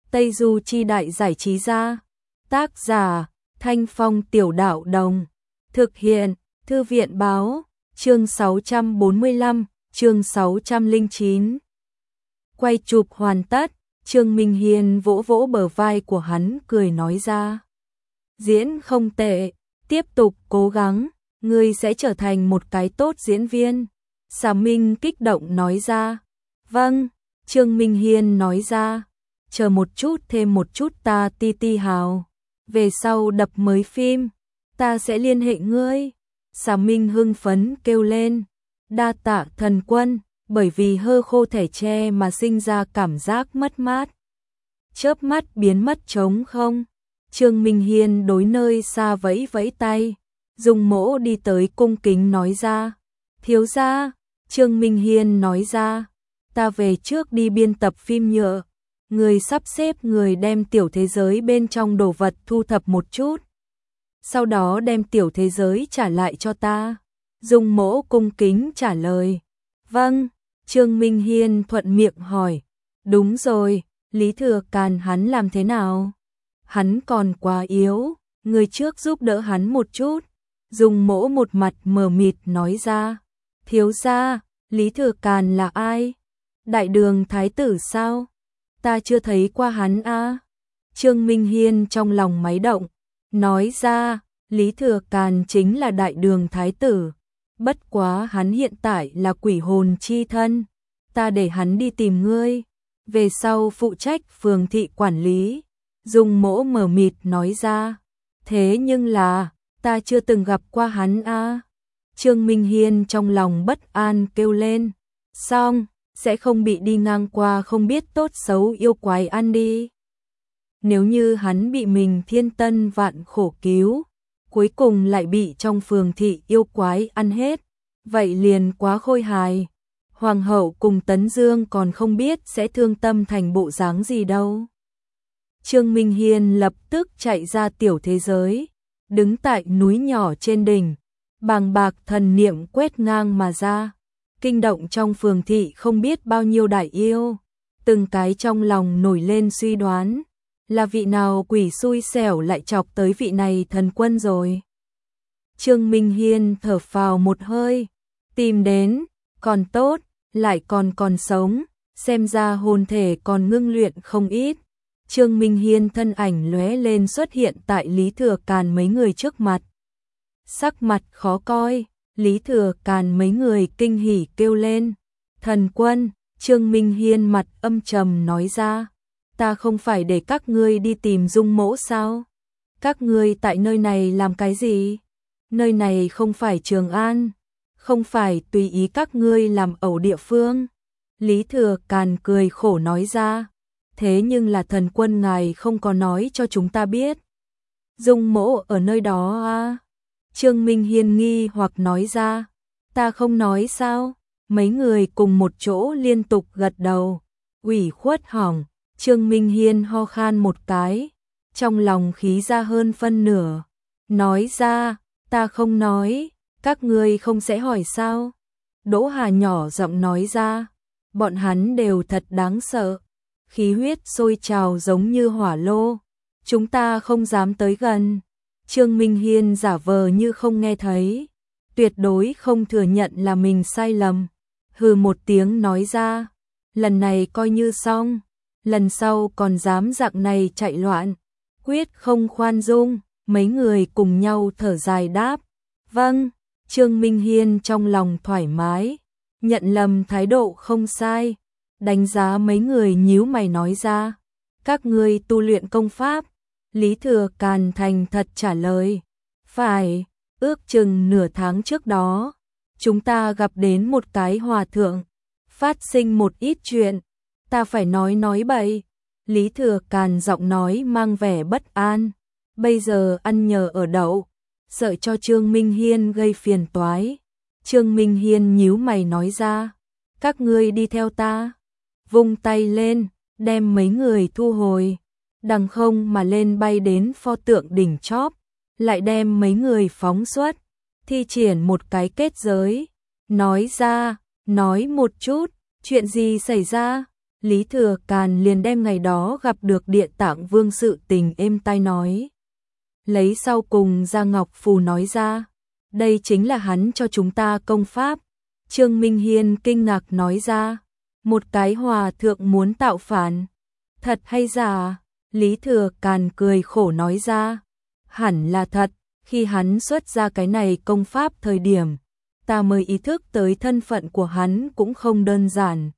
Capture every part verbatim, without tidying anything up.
Tây Du Chi Đại Giải Trí Gia. Tác giả Thanh Phong Tiểu Đạo Đồng. Thực hiện Thư viện Báo. Chương sáu trăm bốn mươi lăm, chương sáu trăm lẻ chín. Quay chụp hoàn tất, Trương Minh Hiên vỗ vỗ bờ vai của hắn cười nói ra. Diễn không tệ, tiếp tục cố gắng, ngươi sẽ trở thành một cái tốt diễn viên. Xà Minh kích động nói ra. Vâng, Trương Minh Hiên nói ra. Chờ một chút, thêm một chút ta ti ti hào. Về sau đập mới phim, ta sẽ liên hệ ngươi. Xà Minh hưng phấn kêu lên. Đa tạ thần quân, bởi vì hơ khô thẻ tre mà sinh ra cảm giác mất mát. Chớp mắt biến mất trống không. Trương Minh Hiên đối nơi xa vẫy vẫy tay. Dung Mỗ đi tới cung kính nói ra. Thiếu gia, Trương Minh Hiên nói ra. Ta về trước đi biên tập phim nhựa. Người sắp xếp người đem tiểu thế giới bên trong đồ vật thu thập một chút. Sau đó đem tiểu thế giới trả lại cho ta. Dung Mỗ cung kính trả lời. Vâng, Trương Minh Hiên thuận miệng hỏi. Đúng rồi, Lý Thừa Càn hắn làm thế nào? Hắn còn quá yếu, người trước giúp đỡ hắn một chút. Dung Mỗ một mặt mờ mịt nói ra. Thiếu gia, Lý Thừa Càn là ai? Đại đường thái tử sao? Ta chưa thấy qua hắn a. À? Trương Minh Hiên trong lòng máy động, nói ra, Lý Thừa Càn chính là đại đường thái tử. Bất quá hắn hiện tại là quỷ hồn chi thân. Ta để hắn đi tìm ngươi. Về sau phụ trách phường thị quản lý. Dung Mỗ mờ mịt nói ra. Thế nhưng là, ta chưa từng gặp qua hắn a. À? Trương Minh Hiên trong lòng bất an kêu lên. Xong, sẽ không bị đi ngang qua không biết tốt xấu yêu quái ăn đi. Nếu như hắn bị mình thiên tân vạn khổ cứu, cuối cùng lại bị trong phường thị yêu quái ăn hết, vậy liền quá khôi hài. Hoàng hậu cùng Tấn Dương còn không biết sẽ thương tâm thành bộ dáng gì đâu. Trương Minh Hiên lập tức chạy ra tiểu thế giới, đứng tại núi nhỏ trên đỉnh, bàng bạc thần niệm quét ngang mà ra, kinh động trong phường thị không biết bao nhiêu đại yêu, từng cái trong lòng nổi lên suy đoán, là vị nào quỷ xui xẻo lại chọc tới vị này thần quân rồi. Trương Minh Hiên thở phào một hơi, tìm đến, còn tốt, lại còn còn sống, xem ra hồn thể còn ngưng luyện không ít. Trương Minh Hiên thân ảnh lóe lên xuất hiện tại Lý Thừa Càn mấy người trước mặt. Sắc mặt khó coi, Lý Thừa Càn mấy người kinh hỉ kêu lên. Thần quân, Trương Minh Hiên mặt âm trầm nói ra. Ta không phải để các ngươi đi tìm Dung Mỗ sao? Các ngươi tại nơi này làm cái gì? Nơi này không phải Trường An, không phải tùy ý các ngươi làm ẩu địa phương. Lý Thừa Càn cười khổ nói ra. Thế nhưng là thần quân ngài không có nói cho chúng ta biết. Dung Mỗ ở nơi đó à? Trương Minh Hiên nghi hoặc nói ra. Ta không nói sao? Mấy người cùng một chỗ liên tục gật đầu. Ủy khuất hỏng, Trương Minh Hiên ho khan một cái, trong lòng khí ra hơn phân nửa. Nói ra, ta không nói, các ngươi không sẽ hỏi sao? Đỗ Hà nhỏ giọng nói ra. Bọn hắn đều thật đáng sợ. Khí huyết sôi trào giống như hỏa lô. Chúng ta không dám tới gần. Trương Minh Hiên giả vờ như không nghe thấy. Tuyệt đối không thừa nhận là mình sai lầm. Hừ một tiếng nói ra. Lần này coi như xong. Lần sau còn dám dạng này chạy loạn. Quyết không khoan dung. Mấy người cùng nhau thở dài đáp. Vâng, Trương Minh Hiên trong lòng thoải mái. Nhận lầm thái độ không sai. Đánh giá mấy người nhíu mày nói ra. Các ngươi tu luyện công pháp. Lý Thừa Càn thành thật trả lời. Phải, ước chừng nửa tháng trước đó. Chúng ta gặp đến một cái hòa thượng. Phát sinh một ít chuyện. Ta phải nói nói bậy. Lý Thừa Càn giọng nói mang vẻ bất an. Bây giờ ăn nhờ ở đậu. Sợ cho Trương Minh Hiên gây phiền toái. Trương Minh Hiên nhíu mày nói ra. Các ngươi đi theo ta. Vung tay lên, đem mấy người thu hồi. Đằng không mà lên bay đến pho tượng đỉnh chóp. Lại đem mấy người phóng xuất. Thi triển một cái kết giới. Nói ra, nói một chút, chuyện gì xảy ra? Lý Thừa Càn liền đem ngày đó gặp được Địa Tạng Vương sự tình êm tai nói. Lấy sau cùng ra ngọc phù nói ra, đây chính là hắn cho chúng ta công pháp. Trương Minh Hiên kinh ngạc nói ra, một cái hòa thượng muốn tạo phản, thật hay giả? Lý Thừa Càn cười khổ nói ra, hẳn là thật, khi hắn xuất ra cái này công pháp thời điểm, ta mới ý thức tới thân phận của hắn cũng không đơn giản.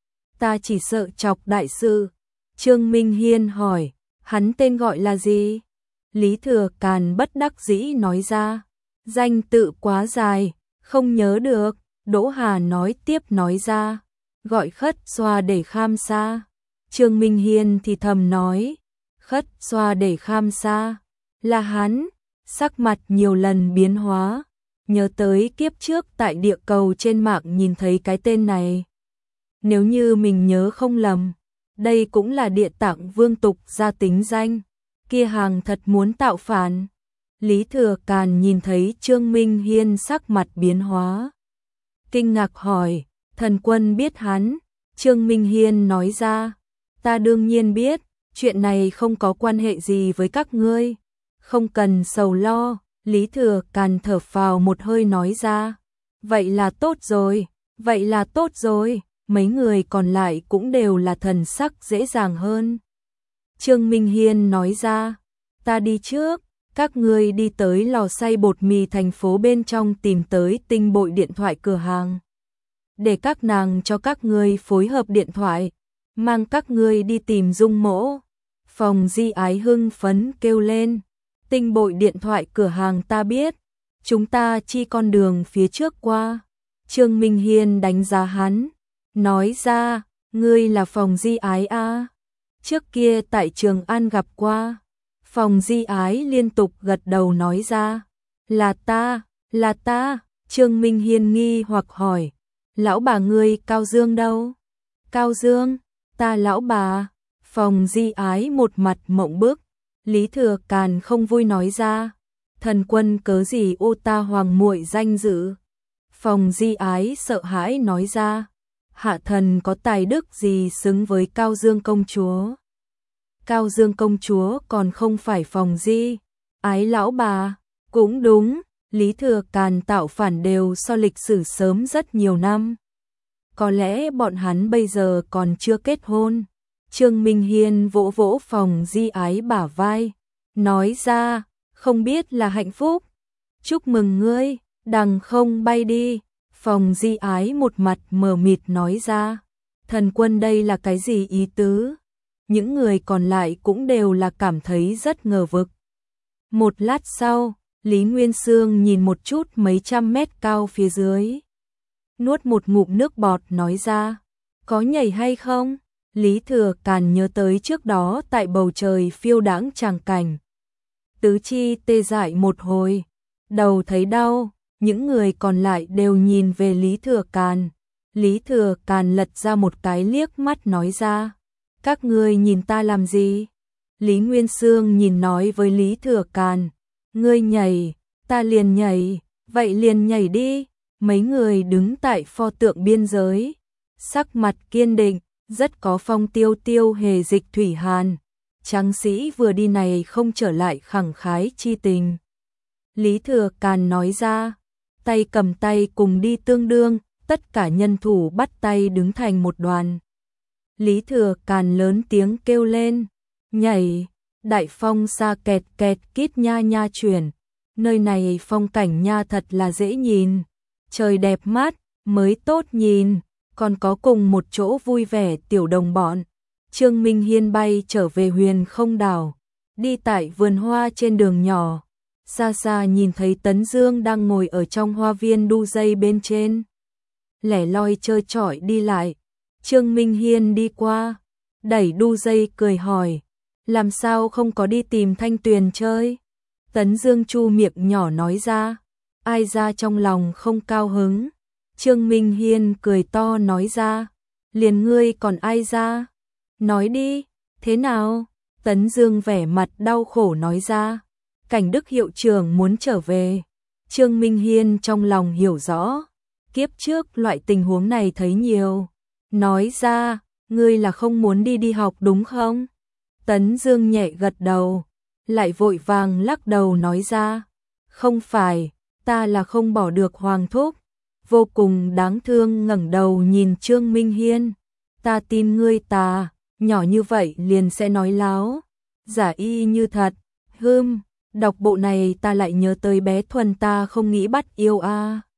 Ta chỉ sợ chọc đại sư. Trương Minh Hiên hỏi, hắn tên gọi là gì? Lý Thừa Càn bất đắc dĩ nói ra, danh tự quá dài, không nhớ được. Đỗ Hà nói tiếp nói ra, gọi Khất Xoa để kham sa. Trương Minh Hiên thì thầm nói, Khất Xoa để kham sa, là hắn. Sắc mặt nhiều lần biến hóa, nhớ tới kiếp trước tại địa cầu trên mạng nhìn thấy cái tên này. Nếu như mình nhớ không lầm, đây cũng là Địa Tạng Vương tục gia tính danh, kia hàng thật muốn tạo phản. Lý Thừa Càn nhìn thấy Trương Minh Hiên sắc mặt biến hóa, kinh ngạc hỏi, thần quân biết hắn? Trương Minh Hiên nói ra, ta đương nhiên biết, chuyện này không có quan hệ gì với các ngươi, không cần sầu lo. Lý Thừa Càn thở phào một hơi nói ra, vậy là tốt rồi, vậy là tốt rồi. Mấy người còn lại cũng đều là thần sắc dễ dàng hơn. Trương Minh Hiên nói ra, ta đi trước, các ngươi đi tới lò xay bột mì thành phố bên trong tìm tới Tinh Bội điện thoại cửa hàng. Để các nàng cho các ngươi phối hợp điện thoại, mang các ngươi đi tìm Dung Mỗ. Phòng Di Ái hưng phấn kêu lên, Tinh Bội điện thoại cửa hàng ta biết, chúng ta chi con đường phía trước qua. Trương Minh Hiên đánh giá hắn, nói ra, ngươi là Phòng Di Ái a? Trước kia tại Trường An gặp qua. Phòng Di Ái liên tục gật đầu nói ra, là ta, là ta. Trương Minh Hiên nghi hoặc hỏi, lão bà ngươi Cao Dương đâu? Cao Dương, ta lão bà. Phòng Di Ái một mặt mộng bức. Lý Thừa Càn không vui nói ra, thần quân cớ gì ô ta hoàng muội danh dự? Phòng Di Ái sợ hãi nói ra, hạ thần có tài đức gì xứng với Cao Dương công chúa? Cao Dương công chúa còn không phải Phòng Di Ái lão bà. Cũng đúng, Lý Thừa Càn tạo phản đều so lịch sử sớm rất nhiều năm. Có lẽ bọn hắn bây giờ còn chưa kết hôn. Trương Minh Hiên vỗ vỗ Phòng Di Ái bả vai, nói ra, không biết là hạnh phúc. Chúc mừng ngươi, đằng không bay đi. Phòng Di Ái một mặt mờ mịt nói ra, thần quân đây là cái gì ý tứ? Những người còn lại cũng đều là cảm thấy rất ngờ vực. Một lát sau, Lý Nguyên Xương nhìn một chút mấy trăm mét cao phía dưới, nuốt một ngụm nước bọt nói ra, có nhảy hay không? Lý Thừa Càn nhớ tới trước đó tại bầu trời phiêu đãng tràng cảnh, tứ chi tê dại một hồi, đầu thấy đau. Những người còn lại đều nhìn về Lý Thừa Càn. Lý Thừa Càn lật ra một cái liếc mắt nói ra, các ngươi nhìn ta làm gì? Lý Nguyên Xương nhìn nói với Lý Thừa Càn, ngươi nhảy, ta liền nhảy, vậy liền nhảy đi. Mấy người đứng tại pho tượng biên giới, sắc mặt kiên định, rất có phong tiêu tiêu hề dịch thủy hàn. Tráng sĩ vừa đi này không trở lại khẳng khái chi tình. Lý Thừa Càn nói ra, tay cầm tay cùng đi tương đương, tất cả nhân thủ bắt tay đứng thành một đoàn. Lý Thừa Càn lớn tiếng kêu lên, nhảy, đại phong xa kẹt kẹt kít nha nha chuyển, nơi này phong cảnh nha thật là dễ nhìn, trời đẹp mát, mới tốt nhìn, còn có cùng một chỗ vui vẻ tiểu đồng bọn. Trương Minh Hiên bay trở về Huyền Không Đảo, đi tại vườn hoa trên đường nhỏ. Xa xa nhìn thấy Tấn Dương đang ngồi ở trong hoa viên đu dây bên trên, lẻ loi chơi chọi đi lại. Trương Minh Hiên đi qua, đẩy đu dây cười hỏi, làm sao không có đi tìm Thanh Tuyền chơi? Tấn Dương chu miệng nhỏ nói ra, ai ra trong lòng không cao hứng. Trương Minh Hiên cười to nói ra, liền ngươi còn ai ra? Nói đi, thế nào? Tấn Dương vẻ mặt đau khổ nói ra, Cảnh Đức hiệu trưởng muốn trở về. Trương Minh Hiên trong lòng hiểu rõ, kiếp trước loại tình huống này thấy nhiều. Nói ra, ngươi là không muốn đi đi học đúng không? Tấn Dương nhẹ gật đầu, lại vội vàng lắc đầu nói ra, không phải, ta là không bỏ được Hoàng thúc. Vô cùng đáng thương ngẩng đầu nhìn Trương Minh Hiên, ta tin ngươi tà, nhỏ như vậy liền sẽ nói láo, giả y như thật. Hưm, đọc bộ này ta lại nhớ tới bé Thuần ta không nghĩ bắt yêu a.